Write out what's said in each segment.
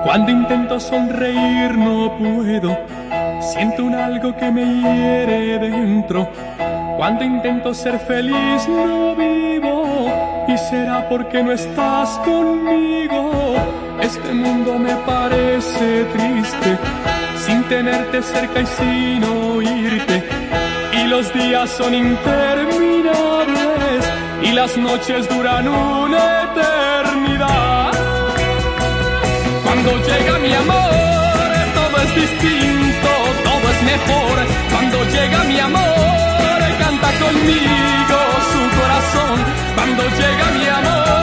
Cuando intento sonreír no puedo, siento un algo que me hiere dentro. Cuando intento ser feliz no vivo, y será porque no estás conmigo. Este mundo me parece triste, sin tenerte cerca y sin oírte. Y los días son interminables, y las noches duran una eternidad. Cuando llega mi amor, todo es distinto, todo es mejor. Cuando llega mi amor, canta conmigo su corazón. Cuando llega mi amor.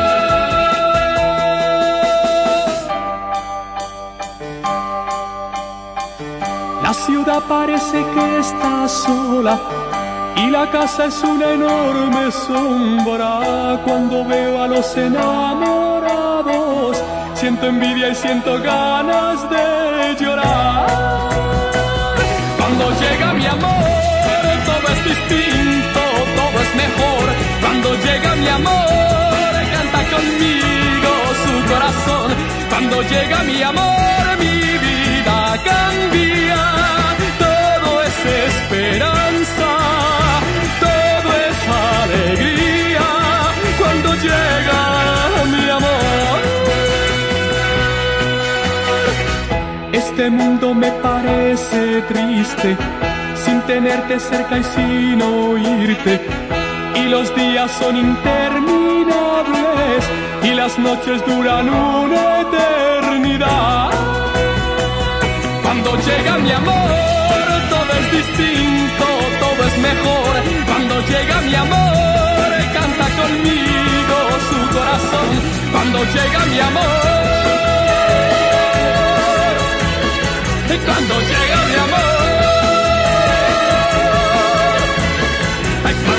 La ciudad parece que está sola y la casa es una enorme sombra. Cuando veo a los enamorados, siento envidia y siento ganas de llorar. Cuando llega mi amor, todo es distinto, todo es mejor. Cuando llega mi amor, canta conmigo su corazón. Cuando llega mi amor, mi vida cambia. Todo es esperanza, todo es alegría. Cuando llega mi amor. Este mundo me parece triste, sin tenerte cerca y sin oírte. Y los días son interminables, y las noches duran una eternidad. Cuando llega mi amor, todo es distinto, todo es mejor. Cuando llega mi amor, canta conmigo su corazón. Cuando llega mi amor. Cuando llega mi amor, ay,